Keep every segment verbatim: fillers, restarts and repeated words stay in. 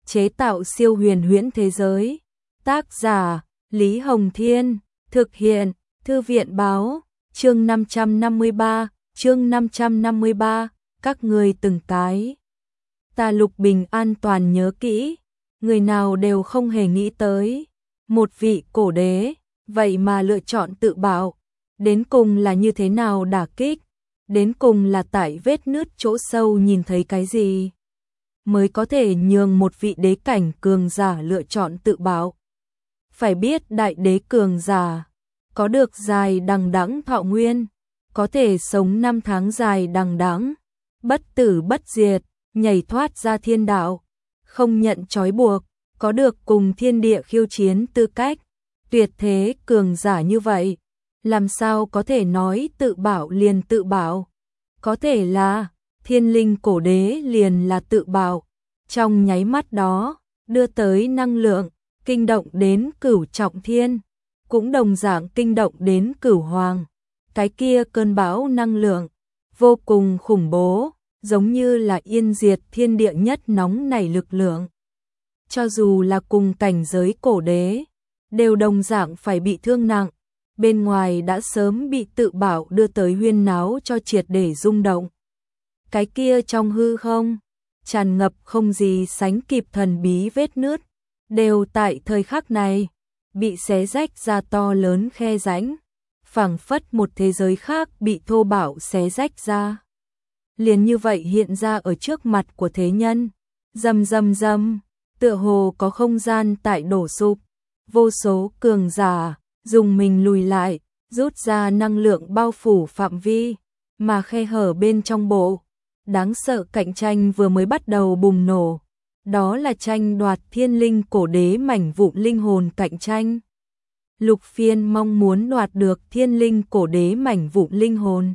chế tạo siêu huyền huyễn thế giới. Tác giả Lý Hồng Thiên, thực hiện Thư viện Báo. Chương năm trăm năm mươi ba, chương năm trăm năm mươi ba, các người từng cái. Ta Lục Bình an toàn nhớ kỹ, người nào đều không hề nghĩ tới. Một vị cổ đế, vậy mà lựa chọn tự bạo. Đến cùng là như thế nào đả kích? Đến cùng là tại vết nứt chỗ sâu nhìn thấy cái gì? Mới có thể nhường một vị đế cảnh cường giả lựa chọn tự bạo. Phải biết đại đế cường giả có được dài đằng đẵng thọ nguyên, có thể sống năm tháng dài đằng đẵng, bất tử bất diệt, nhảy thoát ra thiên đạo, không nhận trói buộc, có được cùng thiên địa khiêu chiến tư cách. Tuyệt thế cường giả như vậy, làm sao có thể nói tự bảo liền tự bảo? Có thể là thiên linh cổ đế liền là tự bảo. Trong nháy mắt đó, đưa tới năng lượng, kinh động đến cửu trọng thiên, cũng đồng dạng kinh động đến cửu hoàng. Cái kia cơn bão năng lượng, vô cùng khủng bố, giống như là yên diệt thiên địa nhất nóng nảy lực lượng. Cho dù là cùng cảnh giới cổ đế, đều đồng dạng phải bị thương nặng, bên ngoài đã sớm bị tự bảo đưa tới huyên náo cho triệt để rung động. Cái kia trong hư không, tràn ngập không gì sánh kịp thần bí vết nứt, đều tại thời khắc này, bị xé rách ra to lớn khe rãnh, phảng phất một thế giới khác bị thô bạo xé rách ra. Liền như vậy hiện ra ở trước mặt của thế nhân, rầm rầm rầm, tựa hồ có không gian tại đổ sụp, vô số cường giả dùng mình lùi lại, rút ra năng lượng bao phủ phạm vi, mà khe hở bên trong bộ. Đáng sợ cạnh tranh vừa mới bắt đầu bùng nổ, đó là tranh đoạt thiên linh cổ đế mảnh vụn linh hồn cạnh tranh. Lục Phiên mong muốn đoạt được thiên linh cổ đế mảnh vụn linh hồn.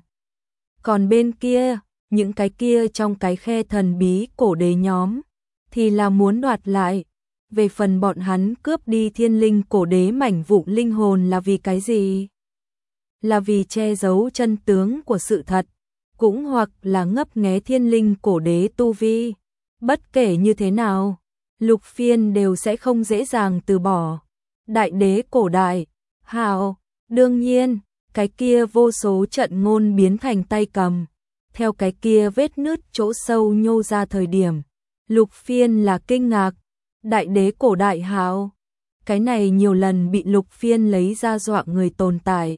Còn bên kia, những cái kia trong cái khe thần bí cổ đế nhóm, thì là muốn đoạt lại. Về phần bọn hắn cướp đi thiên linh cổ đế mảnh vụn linh hồn là vì cái gì? Là vì che giấu chân tướng của sự thật, cũng hoặc là ngấp nghé thiên linh cổ đế tu vi. Bất kể như thế nào, Lục Phiên đều sẽ không dễ dàng từ bỏ. Đại đế cổ đại, hào, đương nhiên, cái kia vô số trận ngôn biến thành tay cầm. Theo cái kia vết nứt chỗ sâu nhô ra thời điểm, Lục Phiên là kinh ngạc. Đại đế cổ đại hào, cái này nhiều lần bị Lục Phiên lấy ra dọa người tồn tại.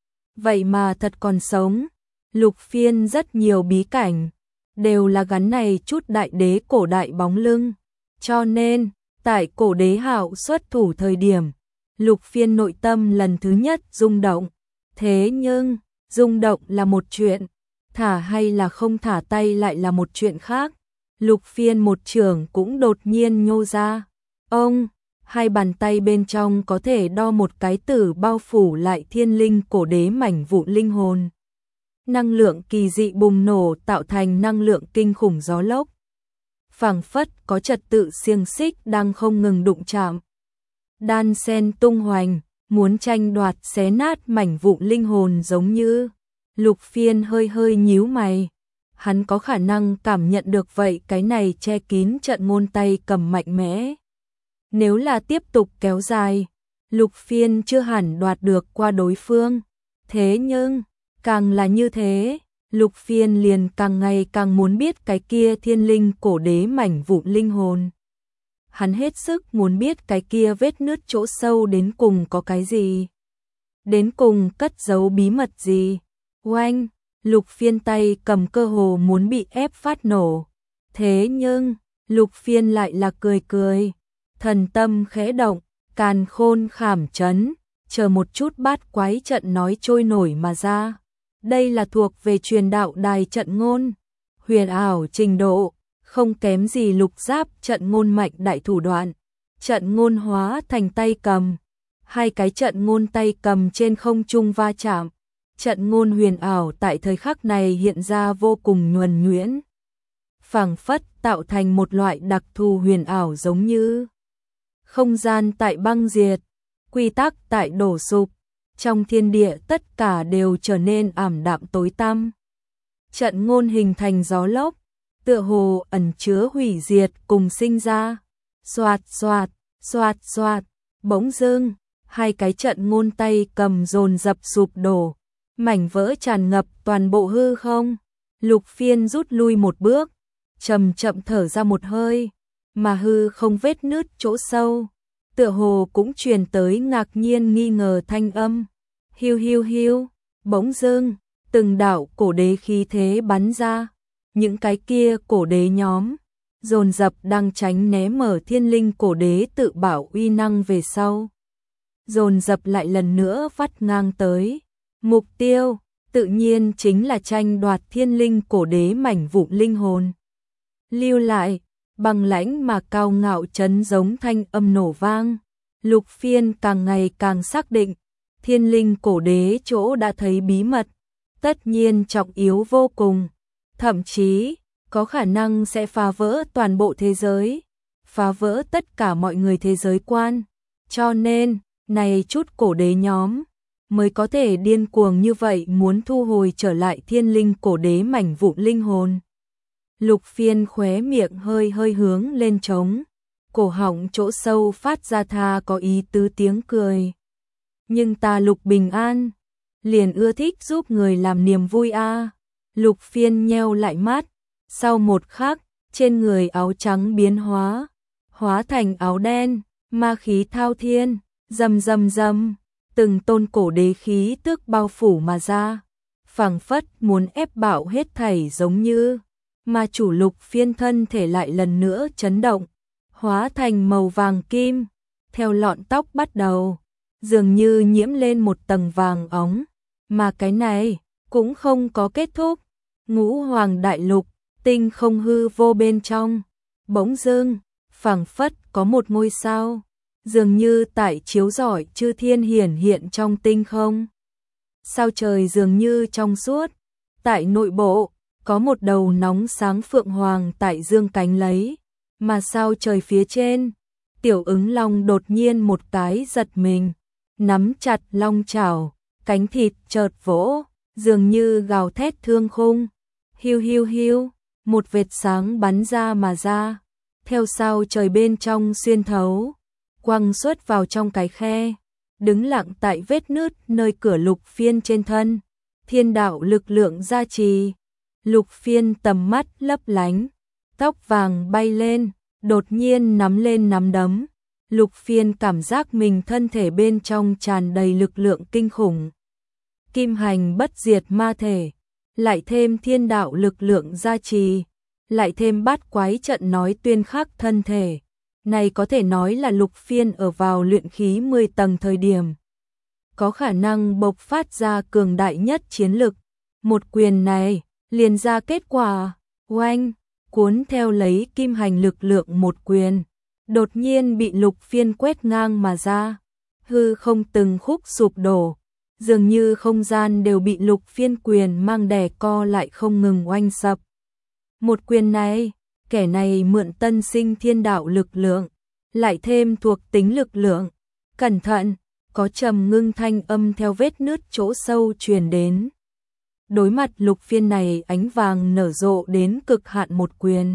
Vậy mà thật còn sống. Lục Phiên rất nhiều bí cảnh, đều là gắn này chút đại đế cổ đại bóng lưng. Cho nên, tại cổ đế hạo xuất thủ thời điểm, Lục Phiên nội tâm lần thứ nhất rung động. Thế nhưng, rung động là một chuyện, thả hay là không thả tay lại là một chuyện khác. Lục Phiên một trường cũng đột nhiên nhô ra. Ông, hai bàn tay bên trong có thể đo một cái tử bao phủ lại thiên linh cổ đế mảnh vụn linh hồn. Năng lượng kỳ dị bùng nổ tạo thành năng lượng kinh khủng gió lốc. Phảng phất có trật tự xiềng xích đang không ngừng đụng chạm. Đan sen tung hoành, muốn tranh đoạt xé nát mảnh vụn linh hồn giống như. Lục Phiên hơi hơi nhíu mày. Hắn có khả năng cảm nhận được vậy cái này che kín trận ngôn tay cầm mạnh mẽ. Nếu là tiếp tục kéo dài, Lục Phiên chưa hẳn đoạt được qua đối phương. Thế nhưng, càng là như thế, Lục Phiên liền càng ngày càng muốn biết cái kia thiên linh cổ đế mảnh vụn linh hồn. Hắn hết sức muốn biết cái kia vết nứt chỗ sâu đến cùng có cái gì. Đến cùng cất giấu bí mật gì. Oanh! Lục Phiên tay cầm cơ hồ muốn bị ép phát nổ. Thế nhưng, Lục Phiên lại là cười cười. Thần tâm khẽ động, càn khôn khảm chấn, chờ một chút bát quái trận nói trôi nổi mà ra. Đây là thuộc về truyền đạo đài trận ngôn. Huyền ảo trình độ, không kém gì lục giáp trận ngôn mạnh đại thủ đoạn. Trận ngôn hóa thành tay cầm. Hai cái trận ngôn tay cầm trên không trung va chạm. Trận ngôn huyền ảo tại thời khắc này hiện ra vô cùng nhuần nhuyễn. Phảng phất tạo thành một loại đặc thù huyền ảo giống như không gian tại băng diệt, quy tắc tại đổ sụp, trong thiên địa tất cả đều trở nên ảm đạm tối tăm. Trận ngôn hình thành gió lốc, tựa hồ ẩn chứa hủy diệt cùng sinh ra. Xoạt xoạt, xoạt xoạt, bỗng dưng, hai cái trận ngôn tay cầm dồn dập sụp đổ, mảnh vỡ tràn ngập toàn bộ hư không. Lục Phiên rút lui một bước, chậm chậm thở ra một hơi, mà hư không vết nứt chỗ sâu, tựa hồ cũng truyền tới ngạc nhiên nghi ngờ thanh âm. Hiu hiu hiu, bỗng dưng, từng đạo cổ đế khí thế bắn ra, những cái kia cổ đế nhóm dồn dập đang tránh né mở thiên linh cổ đế tự bảo uy năng về sau. Dồn dập lại lần nữa vắt ngang tới. Mục tiêu, tự nhiên chính là tranh đoạt thiên linh cổ đế mảnh vụn linh hồn. Lưu lại, bằng lãnh mà cao ngạo chấn giống thanh âm nổ vang. Lục Phiên càng ngày càng xác định, thiên linh cổ đế chỗ đã thấy bí mật, tất nhiên trọng yếu vô cùng, thậm chí có khả năng sẽ phá vỡ toàn bộ thế giới, phá vỡ tất cả mọi người thế giới quan. Cho nên, này chút cổ đế nhóm mới có thể điên cuồng như vậy muốn thu hồi trở lại thiên linh cổ đế mảnh vụn linh hồn. Lục Phiên khóe miệng hơi hơi hướng lên trống, cổ họng chỗ sâu phát ra tha có ý tứ tiếng cười. Nhưng ta Lục Bình An, liền ưa thích giúp người làm niềm vui a. À. Lục Phiên nheo lại mắt, sau một khắc, trên người áo trắng biến hóa, hóa thành áo đen, ma khí thao thiên, rầm rầm rầm, từng tôn cổ đế khí tức bao phủ mà ra, phảng phất muốn ép bạo hết thảy giống như, mà chủ Lục Phiên thân thể lại lần nữa chấn động, hóa thành màu vàng kim, theo lọn tóc bắt đầu, dường như nhiễm lên một tầng vàng óng, mà cái này cũng không có kết thúc. Ngũ Hoàng Đại Lục, tinh không hư vô bên trong, bỗng dưng, phảng phất có một ngôi sao, dường như tại chiếu rọi chư thiên hiển hiện trong tinh không. Sao trời dường như trong suốt, tại nội bộ, có một đầu nóng sáng phượng hoàng tại dương cánh lấy, mà sao trời phía trên, Tiểu Ứng Long đột nhiên một cái giật mình, nắm chặt long chảo, cánh thịt chợt vỗ, dường như gào thét thương khung. Hiu hiu hiu, một vệt sáng bắn ra mà ra, theo sao trời bên trong xuyên thấu, quăng xuất vào trong cái khe, đứng lặng tại vết nứt nơi cửa Lục Phiên trên thân. Thiên đạo lực lượng gia trì, Lục Phiên tầm mắt lấp lánh, tóc vàng bay lên, đột nhiên nắm lên nắm đấm. Lục Phiên cảm giác mình thân thể bên trong tràn đầy lực lượng kinh khủng. Kim hành bất diệt ma thể, lại thêm thiên đạo lực lượng gia trì, lại thêm bát quái trận nói tuyên khắc thân thể. Này có thể nói là Lục Phiên ở vào luyện khí mười tầng thời điểm, có khả năng bộc phát ra cường đại nhất chiến lực. Một quyền này, liền ra kết quả, oanh, cuốn theo lấy kim hành lực lượng một quyền, đột nhiên bị Lục Phiên quét ngang mà ra, hư không từng khúc sụp đổ, dường như không gian đều bị Lục Phiên quyền mang đè co lại không ngừng oanh sập. Một quyền này, kẻ này mượn tân sinh thiên đạo lực lượng, lại thêm thuộc tính lực lượng, cẩn thận, có trầm ngưng thanh âm theo vết nứt chỗ sâu truyền đến. Đối mặt Lục Phiên này ánh vàng nở rộ đến cực hạn một quyền.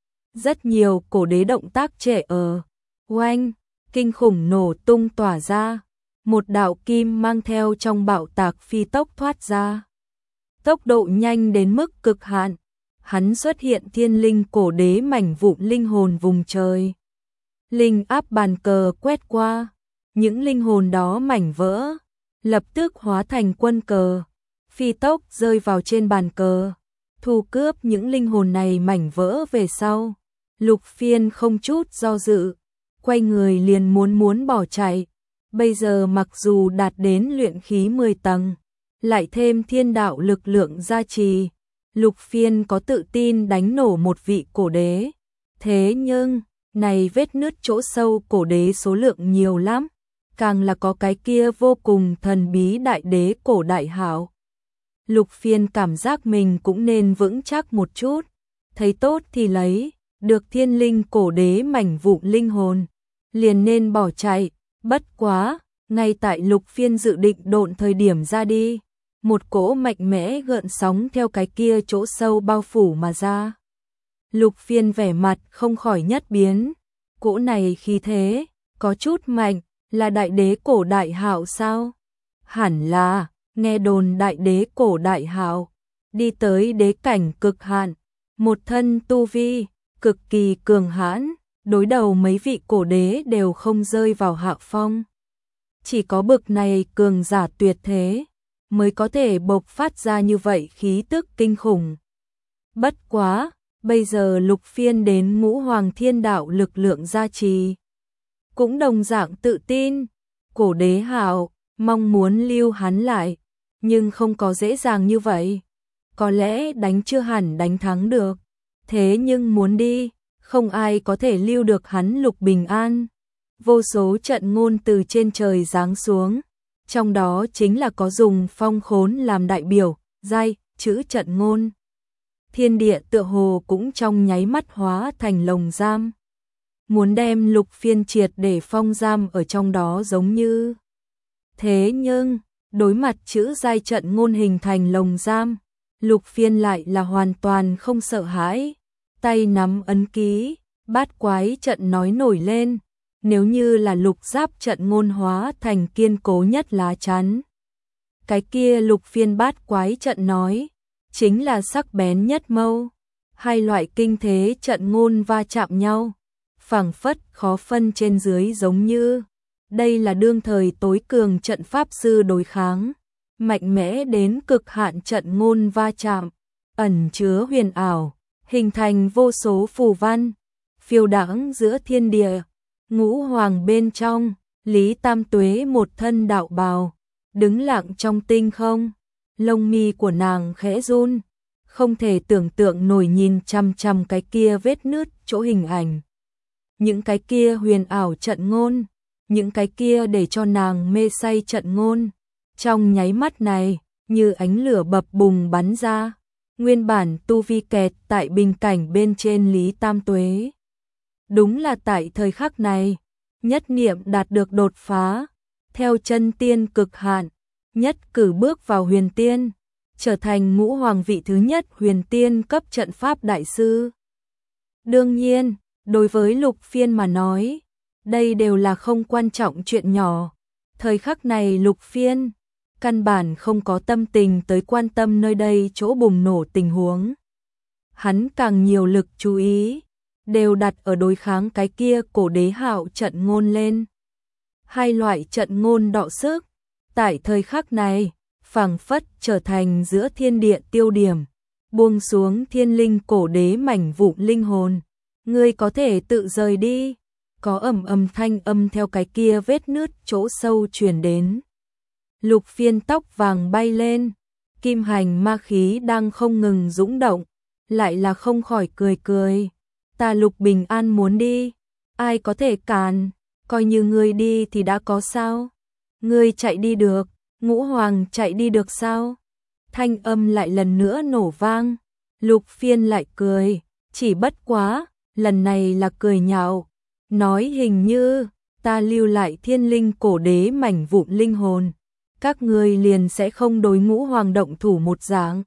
Rất nhiều cổ đế động tác trệ ở, oanh, kinh khủng nổ tung tỏa ra, một đạo kim mang theo trong bạo tạc phi tốc thoát ra. Tốc độ nhanh đến mức cực hạn, hắn xuất hiện thiên linh cổ đế mảnh vụn linh hồn vùng trời. Linh áp bàn cờ quét qua, những linh hồn đó mảnh vỡ, lập tức hóa thành quân cờ, phi tốc rơi vào trên bàn cờ, thu cướp những linh hồn này mảnh vỡ về sau. Lục Phiên không chút do dự, quay người liền muốn muốn bỏ chạy. Bây giờ mặc dù đạt đến luyện khí mười tầng, lại thêm thiên đạo lực lượng gia trì, Lục Phiên có tự tin đánh nổ một vị cổ đế. Thế nhưng, này vết nứt chỗ sâu cổ đế số lượng nhiều lắm, càng là có cái kia vô cùng thần bí đại đế cổ đại hảo. Lục Phiên cảm giác mình cũng nên vững chắc một chút, thấy tốt thì lấy, được thiên linh cổ đế mảnh vụn linh hồn, liền nên bỏ chạy. Bất quá, ngay tại Lục Phiên dự định độn thời điểm ra đi, một cỗ mạnh mẽ gợn sóng theo cái kia chỗ sâu bao phủ mà ra. Lục Phiên vẻ mặt không khỏi nhất biến, Cỗ này khí thế, có chút mạnh, là đại đế cổ đại hạo sao? Hẳn là, nghe đồn đại đế cổ đại hạo, đi tới đế cảnh cực hạn, một thân tu vi, cực kỳ cường hãn, đối đầu mấy vị cổ đế đều không rơi vào hạ phong. Chỉ có bực này cường giả tuyệt thế, mới có thể bộc phát ra như vậy khí tức kinh khủng. Bất quá, bây giờ Lục Phiên đến ngũ hoàng thiên đạo lực lượng gia trì. Cũng đồng dạng tự tin, cổ đế hạo, mong muốn lưu hắn lại, nhưng không có dễ dàng như vậy. Có lẽ đánh chưa hẳn đánh thắng được, thế nhưng muốn đi, không ai có thể lưu được hắn Lục Bình An. Vô số trận ngôn từ trên trời giáng xuống, trong đó chính là có dùng phong khốn làm đại biểu, giai, chữ trận ngôn. Thiên địa tựa hồ cũng trong nháy mắt hóa thành lồng giam. Muốn đem Lục Phiên triệt để phong giam ở trong đó giống như. Thế nhưng, đối mặt chữ giai trận ngôn hình thành lồng giam, Lục Phiên lại là hoàn toàn không sợ hãi. Tay nắm ấn ký, bát quái trận nói nổi lên. Nếu như là lục giáp trận ngôn hóa thành kiên cố nhất lá chắn. Cái kia Lục Phiên bát quái trận nói, chính là sắc bén nhất mâu. Hai loại kinh thế trận ngôn va chạm nhau, phảng phất khó phân trên dưới giống như. Đây là đương thời tối cường trận pháp sư đối kháng, mạnh mẽ đến cực hạn trận ngôn va chạm, ẩn chứa huyền ảo, hình thành vô số phù văn, phiêu đãng giữa thiên địa. Ngũ hoàng bên trong, Lý Tam Tuế một thân đạo bào, đứng lặng trong tinh không, lông mi của nàng khẽ run, không thể tưởng tượng nổi nhìn chằm chằm cái kia vết nứt chỗ hình ảnh. Những cái kia huyền ảo trận ngôn, những cái kia để cho nàng mê say trận ngôn, trong nháy mắt này, như ánh lửa bập bùng bắn ra, nguyên bản tu vi kẹt tại bình cảnh bên trên Lý Tam Tuế. Đúng là tại thời khắc này, nhất niệm đạt được đột phá, theo chân tiên cực hạn, nhất cử bước vào huyền tiên, trở thành ngũ hoàng vị thứ nhất huyền tiên cấp trận pháp đại sư. Đương nhiên, đối với Lục Phiên mà nói, đây đều là không quan trọng chuyện nhỏ. Thời khắc này Lục Phiên, căn bản không có tâm tình tới quan tâm nơi đây chỗ bùng nổ tình huống. Hắn càng nhiều lực chú ý, đều đặt ở đối kháng cái kia cổ đế hạo trận ngôn lên. Hai loại trận ngôn đọ sức, tại thời khắc này, phảng phất trở thành giữa thiên địa tiêu điểm, buông xuống thiên linh cổ đế mảnh vụn linh hồn. Ngươi có thể tự rời đi, có ầm ầm thanh âm theo cái kia vết nứt chỗ sâu truyền đến. Lục Phiên tóc vàng bay lên, kim hành ma khí đang không ngừng dũng động, lại là không khỏi cười cười. Ta Lục Bình An muốn đi, ai có thể cản, coi như ngươi đi thì đã có sao? Ngươi chạy đi được, ngũ hoàng chạy đi được sao? Thanh âm lại lần nữa nổ vang, Lục Phiên lại cười, chỉ bất quá, lần này là cười nhạo, nói hình như, ta lưu lại thiên linh cổ đế mảnh vụn linh hồn, các ngươi liền sẽ không đối ngũ hoàng động thủ một dạng.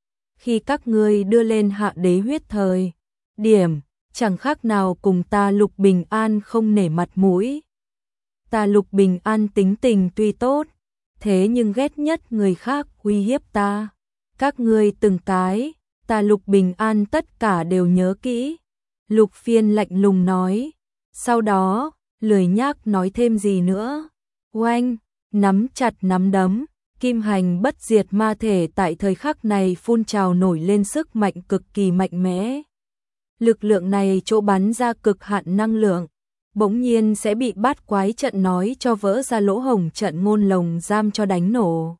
Khi các ngươi đưa lên hạ đế huyết thời điểm, chẳng khác nào cùng ta Lục Bình An không nể mặt mũi. Ta Lục Bình An tính tình tuy tốt, thế nhưng ghét nhất người khác uy hiếp ta. Các ngươi từng cái, ta Lục Bình An tất cả đều nhớ kỹ. Lục Phiên lạnh lùng nói, sau đó, lười nhác nói thêm gì nữa. Oanh, nắm chặt nắm đấm, kim hành bất diệt ma thể tại thời khắc này phun trào nổi lên sức mạnh cực kỳ mạnh mẽ. Lực lượng này chỗ bắn ra cực hạn năng lượng, bỗng nhiên sẽ bị bát quái trận nói cho vỡ ra lỗ hổng trận ngôn lồng giam cho đánh nổ.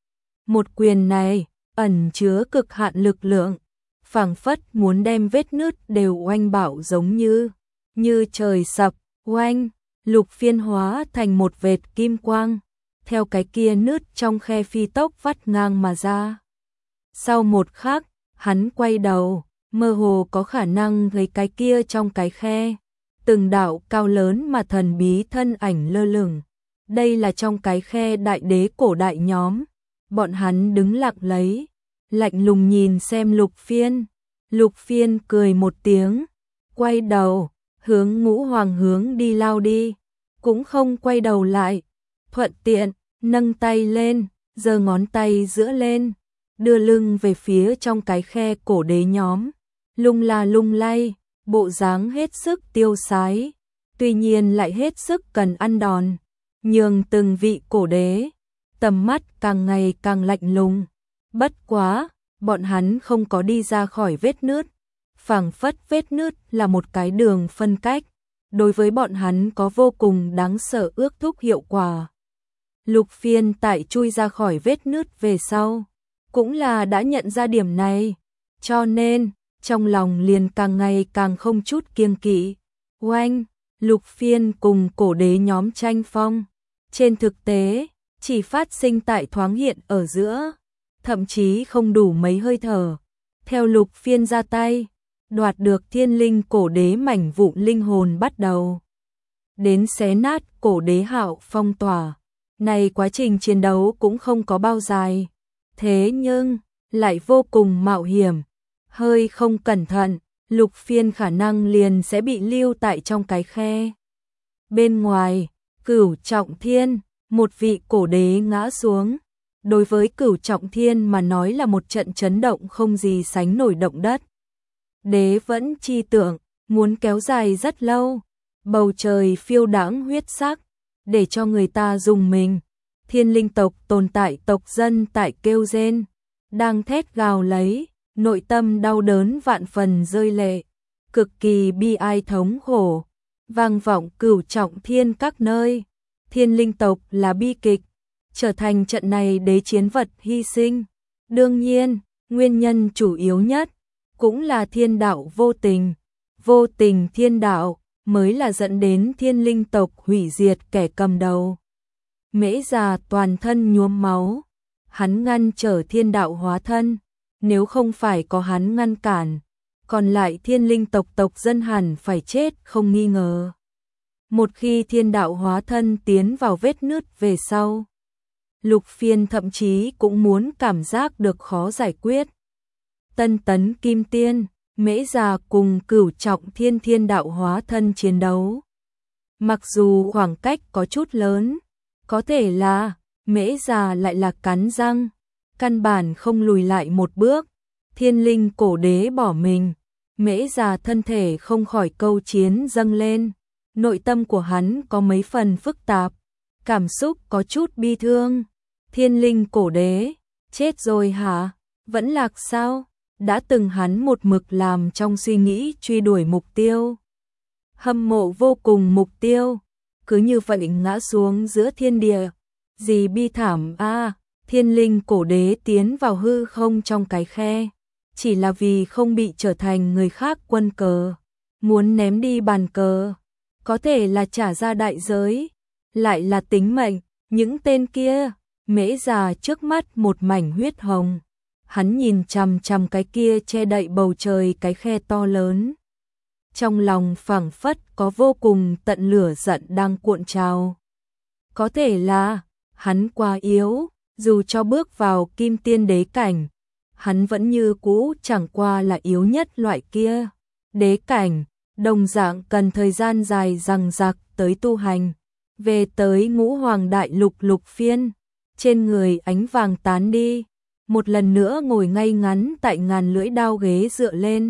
Một quyền này, ẩn chứa cực hạn lực lượng, phảng phất muốn đem vết nứt đều oanh bảo giống như, như trời sập, oanh, Lục Phiên hóa thành một vệt kim quang, theo cái kia nứt trong khe phi tốc vắt ngang mà ra. Sau một khắc, hắn quay đầu, mơ hồ có khả năng thấy cái kia trong cái khe, từng đạo cao lớn mà thần bí thân ảnh lơ lửng. Đây là trong cái khe đại đế cổ đại nhóm, bọn hắn đứng lặng lấy, lạnh lùng nhìn xem Lục Phiên. Lục Phiên cười một tiếng, quay đầu, hướng ngũ hoàng hướng đi lao đi, cũng không quay đầu lại, thuận tiện, nâng tay lên, giơ ngón tay giữa lên, đưa lưng về phía trong cái khe cổ đế nhóm, lung la lung lay, bộ dáng hết sức tiêu sái, tuy nhiên lại hết sức cần ăn đòn, nhường từng vị cổ đế, tầm mắt càng ngày càng lạnh lùng. Bất quá, bọn hắn không có đi ra khỏi vết nứt, phảng phất vết nứt là một cái đường phân cách, đối với bọn hắn có vô cùng đáng sợ ước thúc hiệu quả. Lục Phiên tại chui ra khỏi vết nứt về sau, cũng là đã nhận ra điểm này, cho nên, trong lòng liền càng ngày càng không chút kiêng kỵ. Oanh, Lục Phiên cùng cổ đế nhóm tranh phong, trên thực tế, chỉ phát sinh tại thoáng hiện ở giữa, thậm chí không đủ mấy hơi thở. Theo Lục Phiên ra tay, đoạt được thiên linh cổ đế mảnh vụn linh hồn bắt đầu. Đến xé nát cổ đế Hạo phong tỏa. Này quá trình chiến đấu cũng không có bao dài. Thế nhưng, lại vô cùng mạo hiểm. Hơi không cẩn thận, Lục Phiên khả năng liền sẽ bị lưu tại trong cái khe. Bên ngoài, Cửu Trọng Thiên, một vị cổ đế ngã xuống. Đối với Cửu Trọng Thiên mà nói là một trận chấn động không gì sánh nổi động đất. Đế vẫn chi tưởng, muốn kéo dài rất lâu. Bầu trời phiêu đãng huyết sắc, để cho người ta rùng mình. Thiên linh tộc tồn tại tộc dân tại kêu rên, đang thét gào lấy, nội tâm đau đớn vạn phần rơi lệ, cực kỳ bi ai thống khổ, vang vọng Cửu Trọng Thiên các nơi. Thiên linh tộc là bi kịch, trở thành trận này đế chiến vật hy sinh. Đương nhiên, nguyên nhân chủ yếu nhất cũng là thiên đạo vô tình, vô tình thiên đạo mới là dẫn đến thiên linh tộc hủy diệt kẻ cầm đầu. Mễ Già toàn thân nhuốm máu, hắn ngăn trở thiên đạo hóa thân, nếu không phải có hắn ngăn cản, còn lại thiên linh tộc tộc dân hẳn phải chết không nghi ngờ. Một khi thiên đạo hóa thân tiến vào vết nứt về sau, Lục Phiên thậm chí cũng muốn cảm giác được khó giải quyết. Tân tấn kim tiên, Mễ Già cùng Cửu Trọng Thiên thiên đạo hóa thân chiến đấu. Mặc dù khoảng cách có chút lớn, có thể là Mễ Già lại là cắn răng, căn bản không lùi lại một bước. Thiên linh cổ đế bỏ mình, Mễ Già thân thể không khỏi câu chiến dâng lên. Nội tâm của hắn có mấy phần phức tạp, cảm xúc có chút bi thương. Thiên linh cổ đế, chết rồi hả? Vẫn lạc sao? Đã từng hắn một mực làm trong suy nghĩ truy đuổi mục tiêu. Hâm mộ vô cùng mục tiêu, cứ như vậy ngã xuống giữa thiên địa. Gì bi thảm a, à, thiên linh cổ đế tiến vào hư không trong cái khe, chỉ là vì không bị trở thành người khác quân cờ, muốn ném đi bàn cờ, có thể là trả ra đại giới, lại là tính mệnh, những tên kia. Mễ Già trước mắt một mảnh huyết hồng, hắn nhìn chằm chằm cái kia che đậy bầu trời cái khe to lớn. Trong lòng phảng phất có vô cùng tận lửa giận đang cuộn trào. Có thể là, hắn quá yếu, dù cho bước vào kim tiên đế cảnh, hắn vẫn như cũ chẳng qua là yếu nhất loại kia. Đế cảnh, đồng dạng cần thời gian dài dằng dặc tới tu hành. Về tới ngũ hoàng đại lục Lục Phiên, trên người ánh vàng tán đi, một lần nữa ngồi ngay ngắn tại ngàn lưỡi đao ghế dựa lên.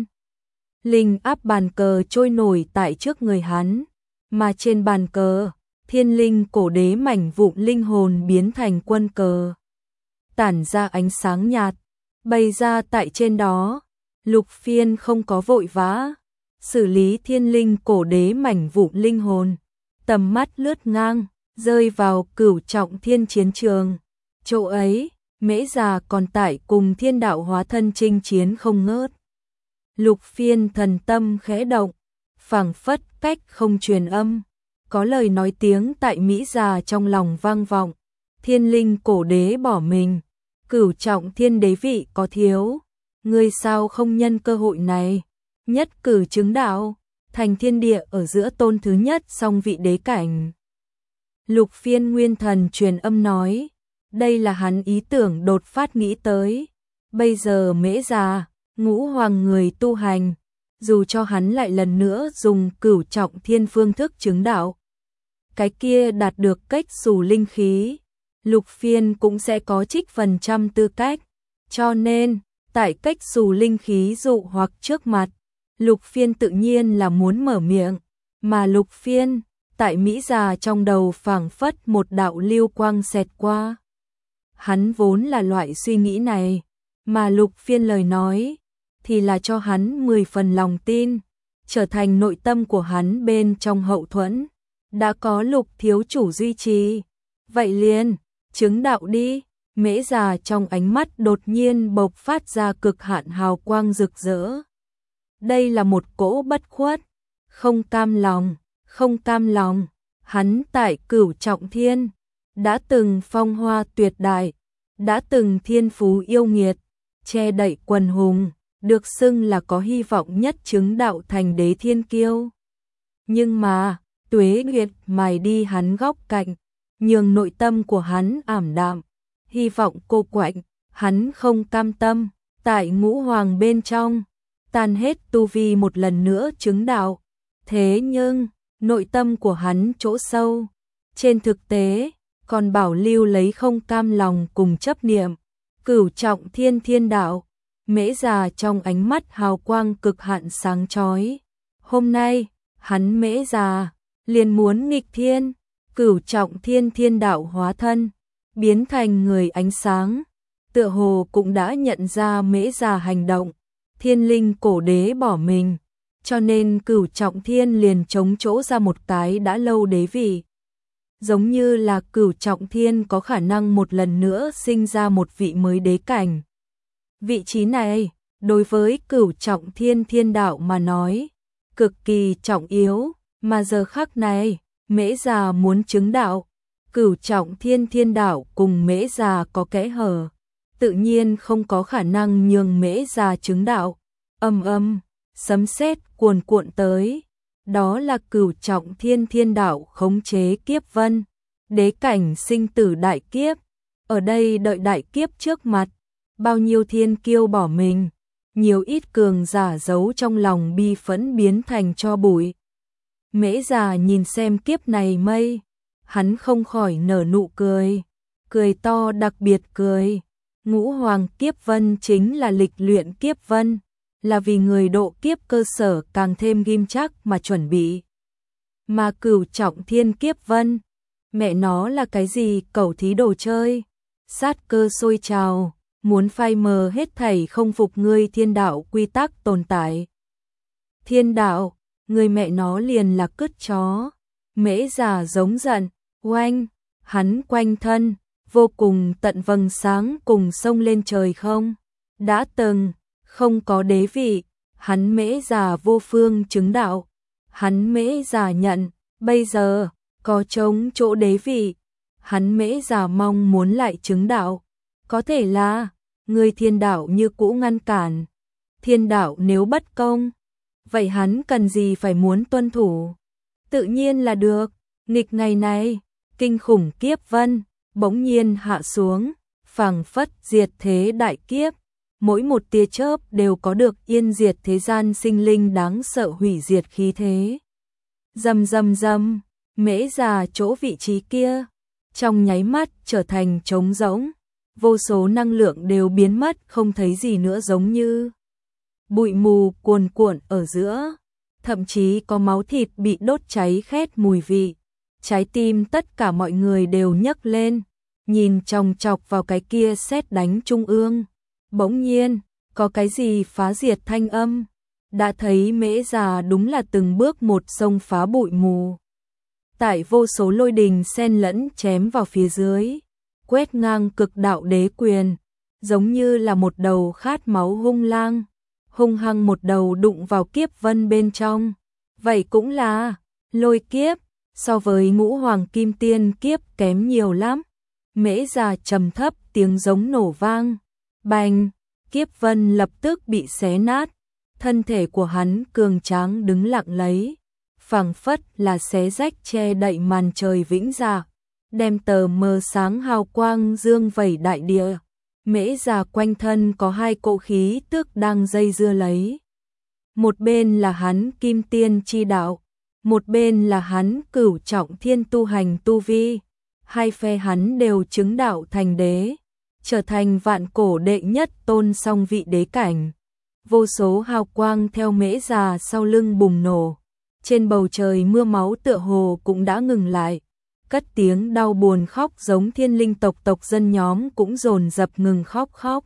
Linh áp bàn cờ trôi nổi tại trước người hắn, mà trên bàn cờ, thiên linh cổ đế mảnh vụn linh hồn biến thành quân cờ, tản ra ánh sáng nhạt, bày ra tại trên đó. Lục Phiên không có vội vã xử lý thiên linh cổ đế mảnh vụn linh hồn, tầm mắt lướt ngang, rơi vào Cửu Trọng Thiên chiến trường. Chỗ ấy, Mễ Già còn tại cùng thiên đạo hóa thân chinh chiến không ngớt. Lục Phiên thần tâm khẽ động, phảng phất cách không truyền âm, có lời nói tiếng tại Mễ Già trong lòng vang vọng. Thiên linh cổ đế bỏ mình, Cửu Trọng Thiên đế vị có thiếu, ngươi sao không nhân cơ hội này, nhất cử chứng đạo, thành thiên địa ở giữa tôn thứ nhất song vị đế cảnh. Lục Phiên nguyên thần truyền âm nói, đây là hắn ý tưởng đột phát nghĩ tới. Bây giờ Mễ Già, ngũ hoàng người tu hành, dù cho hắn lại lần nữa dùng cửu trọng thiên phương thức chứng đạo, cái kia đạt được cách xù linh khí, Lục Phiên cũng sẽ có trích phần trăm tư cách, cho nên, tại cách xù linh khí dụ hoặc trước mặt, Lục Phiên tự nhiên là muốn mở miệng, mà Lục Phiên, tại Mỹ già trong đầu phảng phất một đạo lưu quang xẹt qua. Hắn vốn là loại suy nghĩ này, mà Lục Phiên lời nói, thì là cho hắn mười phần lòng tin, trở thành nội tâm của hắn bên trong hậu thuẫn, đã có Lục thiếu chủ duy trì. Vậy liền, chứng đạo đi, Mễ già trong ánh mắt đột nhiên bộc phát ra cực hạn hào quang rực rỡ. Đây là một cỗ bất khuất, không cam lòng, không cam lòng, hắn tại cửu trọng thiên, đã từng phong hoa tuyệt đại, đã từng thiên phú yêu nghiệt, che đậy quần hùng, được xưng là có hy vọng nhất chứng đạo thành đế thiên kiêu. Nhưng mà, tuế nguyệt mài đi hắn góc cạnh, nhường nội tâm của hắn ảm đạm, hy vọng cô quạnh, hắn không cam tâm, tại ngũ hoàng bên trong, tan hết tu vi một lần nữa chứng đạo. Thế nhưng, nội tâm của hắn chỗ sâu, trên thực tế, còn bảo lưu lấy không cam lòng cùng chấp niệm, cửu trọng thiên thiên đạo. Mễ già trong ánh mắt hào quang cực hạn sáng chói. Hôm nay, hắn Mễ già liền muốn nghịch thiên, cửu trọng thiên thiên đạo hóa thân, biến thành người ánh sáng. Tựa hồ cũng đã nhận ra Mễ già hành động, thiên linh cổ đế bỏ mình, cho nên cửu trọng thiên liền chống chỗ ra một cái đã lâu đế vị. Giống như là cửu trọng thiên có khả năng một lần nữa sinh ra một vị mới đế cảnh. Vị trí này, đối với cửu trọng thiên thiên đạo mà nói, cực kỳ trọng yếu, mà giờ khắc này, Mễ già muốn chứng đạo, cửu trọng thiên thiên đạo cùng Mễ già có kẽ hở, tự nhiên không có khả năng nhường Mễ già chứng đạo. Âm âm, sấm sét cuồn cuộn tới, đó là cửu trọng thiên thiên đạo khống chế kiếp vân, đế cảnh sinh tử đại kiếp, ở đây đợi đại kiếp trước mặt. Bao nhiêu thiên kiêu bỏ mình, nhiều ít cường giả giấu trong lòng bi phẫn biến thành tro bụi. Mễ già nhìn xem kiếp này mây, hắn không khỏi nở nụ cười, cười to đặc biệt cười. Ngũ hoàng kiếp vân chính là lịch luyện kiếp vân, là vì người độ kiếp cơ sở càng thêm ghim chắc mà chuẩn bị. Mà cửu trọng thiên kiếp vân, mẹ nó là cái gì cẩu thí đồ chơi, sát cơ sôi trào. Muốn phai mờ hết thảy không phục ngươi thiên đạo quy tắc tồn tại. Thiên đạo, người mẹ nó liền là cứt chó. Mễ già giống giận, oanh, hắn quanh thân, vô cùng tận vầng sáng cùng sông lên trời không. Đã từng, không có đế vị, hắn Mễ già vô phương chứng đạo. Hắn Mễ già nhận, bây giờ, có trống chỗ đế vị. Hắn Mễ già mong muốn lại chứng đạo. Có thể là người thiên đạo như cũ ngăn cản. Thiên đạo nếu bất công, vậy hắn cần gì phải muốn tuân thủ? Tự nhiên là được. Nghịch ngày này, kinh khủng kiếp vân, bỗng nhiên hạ xuống, phảng phất diệt thế đại kiếp. Mỗi một tia chớp đều có được yên diệt thế gian sinh linh đáng sợ hủy diệt khí thế. Rầm rầm rầm, Mễ già chỗ vị trí kia, trong nháy mắt trở thành trống rỗng. Vô số năng lượng đều biến mất không thấy gì nữa, giống như bụi mù cuồn cuộn ở giữa, thậm chí có máu thịt bị đốt cháy khét mùi vị. Trái tim tất cả mọi người đều nhấc lên, nhìn chòng chọc vào cái kia sét đánh trung ương. Bỗng nhiên, có cái gì phá diệt thanh âm, đã thấy Mễ già đúng là từng bước một xông phá bụi mù. Tại vô số lôi đình xen lẫn chém vào phía dưới, quét ngang cực đạo đế quyền, giống như là một đầu khát máu hung lang, hung hăng một đầu đụng vào kiếp vân bên trong. Vậy cũng là lôi kiếp, so với ngũ hoàng kim tiên kiếp kém nhiều lắm. Mễ già trầm thấp tiếng giống nổ vang, bành, kiếp vân lập tức bị xé nát, thân thể của hắn cường tráng đứng lặng lấy, phảng phất là xé rách che đậy màn trời vĩnh dạ, đem tờ mờ sáng hào quang dương vẩy đại địa. Mễ già quanh thân có hai cỗ khí tức đang dây dưa lấy. một bên là hắn kim tiên chi đạo, một bên là hắn cửu trọng thiên tu hành tu vi, hai phe hắn đều chứng đạo thành đế, trở thành vạn cổ đệ nhất tôn song vị đế cảnh. Vô số hào quang theo Mễ Già sau lưng bùng nổ, trên bầu trời mưa máu tựa hồ cũng đã ngừng lại, cất tiếng đau buồn khóc giống thiên linh tộc tộc dân nhóm cũng dồn dập ngừng khóc khóc.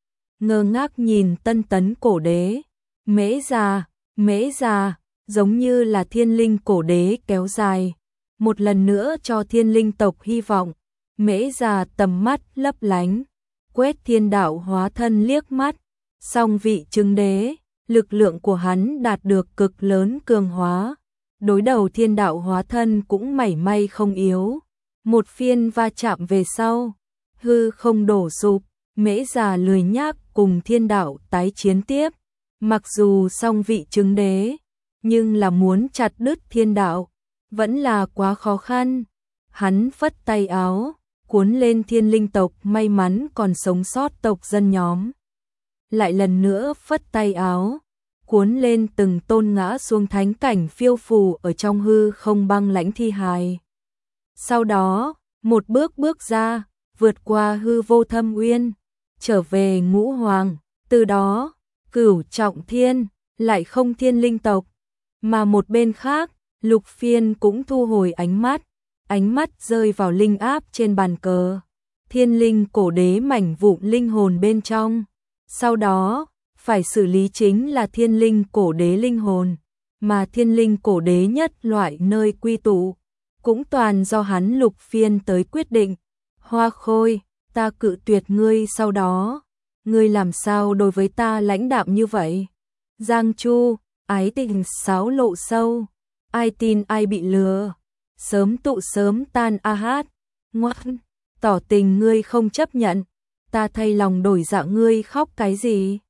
Ngơ ngác nhìn Tân Tấn cổ đế, Mễ Già, Mễ Già, giống như là thiên linh cổ đế kéo dài, một lần nữa cho thiên linh tộc hy vọng. Mễ Già tầm mắt lấp lánh, quét thiên đạo hóa thân liếc mắt, song vị chứng đế, lực lượng của hắn đạt được cực lớn cường hóa, đối đầu thiên đạo hóa thân cũng mảy may không yếu. Một phiên va chạm về sau, hư không đổ sụp, Mễ Già lười nhác cùng thiên đạo tái chiến tiếp, mặc dù song vị chứng đế, nhưng là muốn chặt đứt thiên đạo, vẫn là quá khó khăn. Hắn phất tay áo, cuốn lên thiên linh tộc may mắn còn sống sót tộc dân nhóm. Lại lần nữa phất tay áo, cuốn lên từng tôn ngã xuống thánh cảnh phiêu phù ở trong hư không băng lãnh thi hài. Sau đó, một bước bước ra, vượt qua hư vô thâm uyên, trở về ngũ hoàng, từ đó, cửu trọng thiên, lại không thiên linh tộc. Mà một bên khác, Lục Phiên cũng thu hồi ánh mắt, ánh mắt rơi vào linh áp trên bàn cờ, thiên linh cổ đế mảnh vụn linh hồn bên trong. Sau đó, phải xử lý chính là thiên linh cổ đế linh hồn, mà thiên linh cổ đế nhất loại nơi quy tụ, cũng toàn do hắn Lục Phiên tới quyết định. Hoa Khôi, ta cự tuyệt ngươi sau đó, ngươi làm sao đối với ta lãnh đạm như vậy? Giang Chu, ái tình sáo lộ sâu, ai tin ai bị lừa, sớm tụ sớm tan a hát, ngoan, tỏ tình ngươi không chấp nhận, ta thay lòng đổi dạ ngươi khóc cái gì?